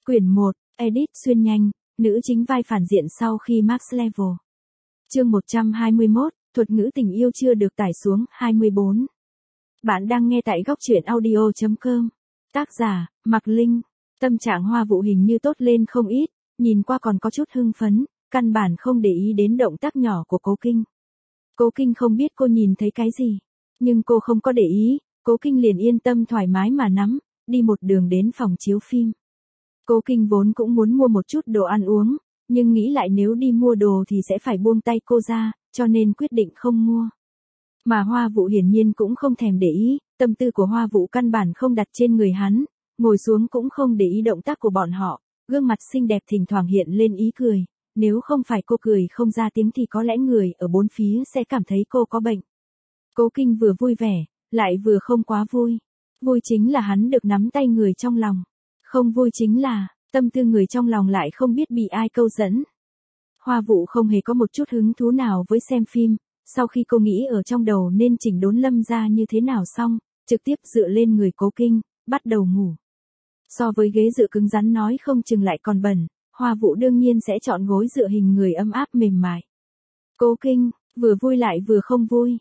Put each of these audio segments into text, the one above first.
Quyển 1, Edit xuyên nhanh, nữ chính vai phản diện sau khi Max Level. Chương 121, thuật ngữ tình yêu chưa được tải xuống, 24. Bạn đang nghe tại góc truyện audio.com. Tác giả, Mạc Linh. Tâm trạng Hoa Vũ hình như tốt lên không ít, nhìn qua còn có chút hưng phấn, căn bản không để ý đến động tác nhỏ của Cố Kinh. Cố Kinh không biết cô nhìn thấy cái gì, nhưng cô không có để ý, Cố Kinh liền yên tâm thoải mái mà nắm, đi một đường đến phòng chiếu phim. Cố Kinh vốn cũng muốn mua một chút đồ ăn uống, nhưng nghĩ lại nếu đi mua đồ thì sẽ phải buông tay cô ra, cho nên quyết định không mua. Mà Hoa Vũ hiển nhiên cũng không thèm để ý, tâm tư của Hoa Vũ căn bản không đặt trên người hắn, ngồi xuống cũng không để ý động tác của bọn họ, gương mặt xinh đẹp thỉnh thoảng hiện lên ý cười, nếu không phải cô cười không ra tiếng thì có lẽ người ở bốn phía sẽ cảm thấy cô có bệnh. Cố Kinh vừa vui vẻ, lại vừa không quá vui. Vui chính là hắn được nắm tay người trong lòng. Không vui chính là, tâm tư người trong lòng lại không biết bị ai câu dẫn. Hoa Vũ không hề có một chút hứng thú nào với xem phim, sau khi cô nghĩ ở trong đầu nên chỉnh đốn Lâm gia như thế nào xong, trực tiếp dựa lên người Cố Kinh, bắt đầu ngủ. So với ghế dựa cứng rắn nói không chừng lại còn bẩn, Hoa Vũ đương nhiên sẽ chọn gối dựa hình người ấm áp mềm mại. Cố Kinh, vừa vui lại vừa không vui.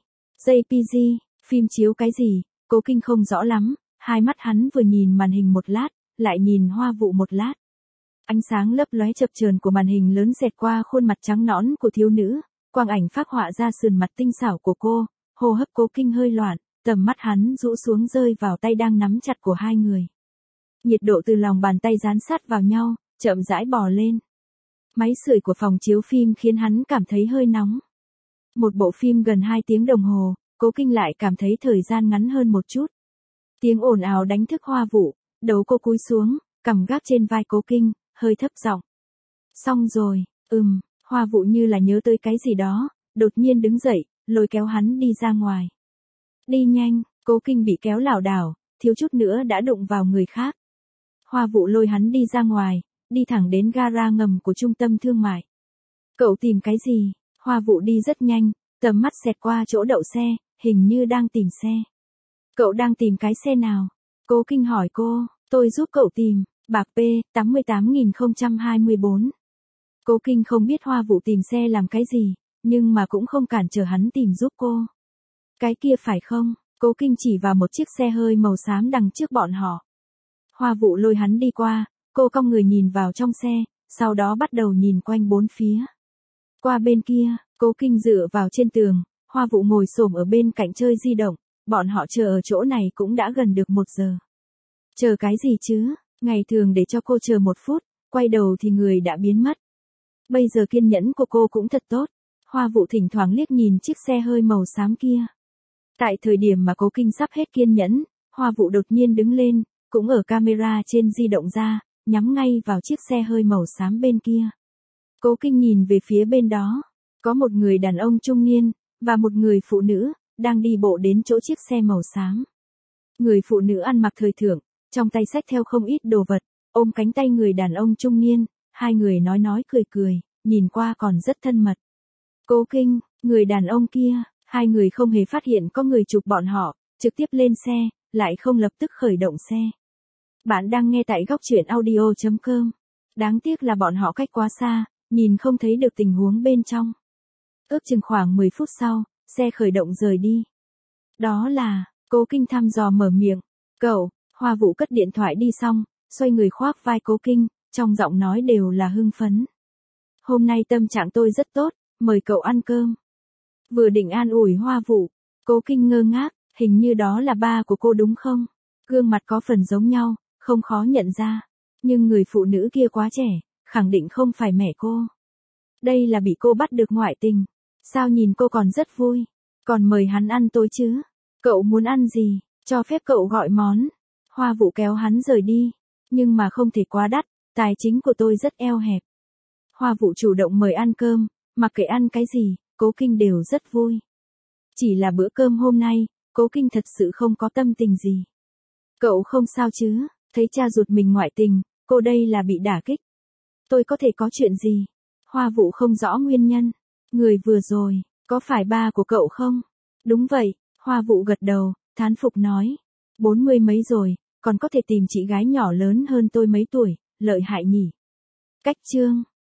JPG, phim chiếu cái gì, Cố Kinh không rõ lắm, hai mắt hắn vừa nhìn màn hình một lát, lại nhìn Hoa Vũ một lát. Ánh sáng lấp lóe chập chờn của màn hình lớn xẹt qua khuôn mặt trắng nõn của thiếu nữ, quang ảnh phác họa ra sườn mặt tinh xảo của cô, hô hấp Cố Kinh hơi loạn, tầm mắt hắn rũ xuống rơi vào tay đang nắm chặt của hai người. Nhiệt độ từ lòng bàn tay dán sát vào nhau, chậm rãi bò lên. Máy sưởi của phòng chiếu phim khiến hắn cảm thấy hơi nóng. Một bộ phim gần 2 tiếng đồng hồ, Cố Kinh lại cảm thấy thời gian ngắn hơn một chút. Tiếng ồn ào đánh thức Hoa Vũ, đầu cô cúi xuống, cằm gác trên vai Cố Kinh, hơi thấp giọng. Xong rồi, Hoa Vũ như là nhớ tới cái gì đó, đột nhiên đứng dậy, lôi kéo hắn đi ra ngoài. Đi nhanh, Cố Kinh bị kéo lảo đảo, thiếu chút nữa đã đụng vào người khác. Hoa Vũ lôi hắn đi ra ngoài, đi thẳng đến gara ngầm của trung tâm thương mại. Cậu tìm cái gì? Hoa Vũ đi rất nhanh, tầm mắt xẹt qua chỗ đậu xe, hình như đang tìm xe. Cậu đang tìm cái xe nào? Cố Kinh hỏi cô, tôi giúp cậu tìm, bạc P88.024. Cố Kinh không biết Hoa Vũ tìm xe làm cái gì, nhưng mà cũng không cản trở hắn tìm giúp cô. Cái kia phải không? Cố Kinh chỉ vào một chiếc xe hơi màu xám đằng trước bọn họ. Hoa Vũ lôi hắn đi qua, cô cong người nhìn vào trong xe, sau đó bắt đầu nhìn quanh bốn phía. Qua bên kia, Cố Kinh dựa vào trên tường, Hoa Vũ ngồi xổm ở bên cạnh chơi di động, bọn họ chờ ở chỗ này cũng đã gần được 1 giờ. Chờ cái gì chứ, ngày thường để cho cô chờ 1 phút, quay đầu thì người đã biến mất. Bây giờ kiên nhẫn của cô cũng thật tốt. Hoa Vũ thỉnh thoảng liếc nhìn chiếc xe hơi màu xám kia. Tại thời điểm mà Cố Kinh sắp hết kiên nhẫn, Hoa Vũ đột nhiên đứng lên, cũng ở camera trên di động ra, nhắm ngay vào chiếc xe hơi màu xám bên kia. Cố Kinh nhìn về phía bên đó, có một người đàn ông trung niên, và một người phụ nữ, đang đi bộ đến chỗ chiếc xe màu xám. Người phụ nữ ăn mặc thời thượng, trong tay xách theo không ít đồ vật, ôm cánh tay người đàn ông trung niên, hai người nói cười cười, nhìn qua còn rất thân mật. Cố Kinh, người đàn ông kia, hai người không hề phát hiện có người chụp bọn họ, trực tiếp lên xe, lại không lập tức khởi động xe. Bạn đang nghe tại góc truyện audio.com. Đáng tiếc là bọn họ cách quá xa, nhìn không thấy được tình huống bên trong. Ước chừng khoảng 10 phút sau, xe khởi động rời đi. Đó là, Cố Kinh thăm dò mở miệng. Cậu, Hoa Vũ cất điện thoại đi xong, xoay người khoác vai Cố Kinh, trong giọng nói đều là hưng phấn. Hôm nay tâm trạng tôi rất tốt, mời cậu ăn cơm. Vừa định an ủi Hoa Vũ, Cố Kinh ngơ ngác, hình như đó là ba của cô đúng không? Gương mặt có phần giống nhau, không khó nhận ra. Nhưng người phụ nữ kia quá trẻ, khẳng định không phải mẹ cô. Đây là bị cô bắt được ngoại tình. Sao nhìn cô còn rất vui, còn mời hắn ăn tối chứ? Cậu muốn ăn gì, cho phép cậu gọi món. Hoa Vũ kéo hắn rời đi, nhưng mà không thể quá đắt, tài chính của tôi rất eo hẹp. Hoa Vũ chủ động mời ăn cơm, mặc kệ ăn cái gì, Cố Kinh đều rất vui. Chỉ là bữa cơm hôm nay, Cố Kinh thật sự không có tâm tình gì. Cậu không sao chứ, thấy cha ruột mình ngoại tình, cô đây là bị đả kích. Tôi có thể có chuyện gì? Hoa Vũ không rõ nguyên nhân. Người vừa rồi, có phải ba của cậu không? Đúng vậy, Hoa Vũ gật đầu, thán phục nói. 40 mấy rồi, còn có thể tìm chị gái nhỏ lớn hơn tôi mấy tuổi, lợi hại nhỉ. Cách chương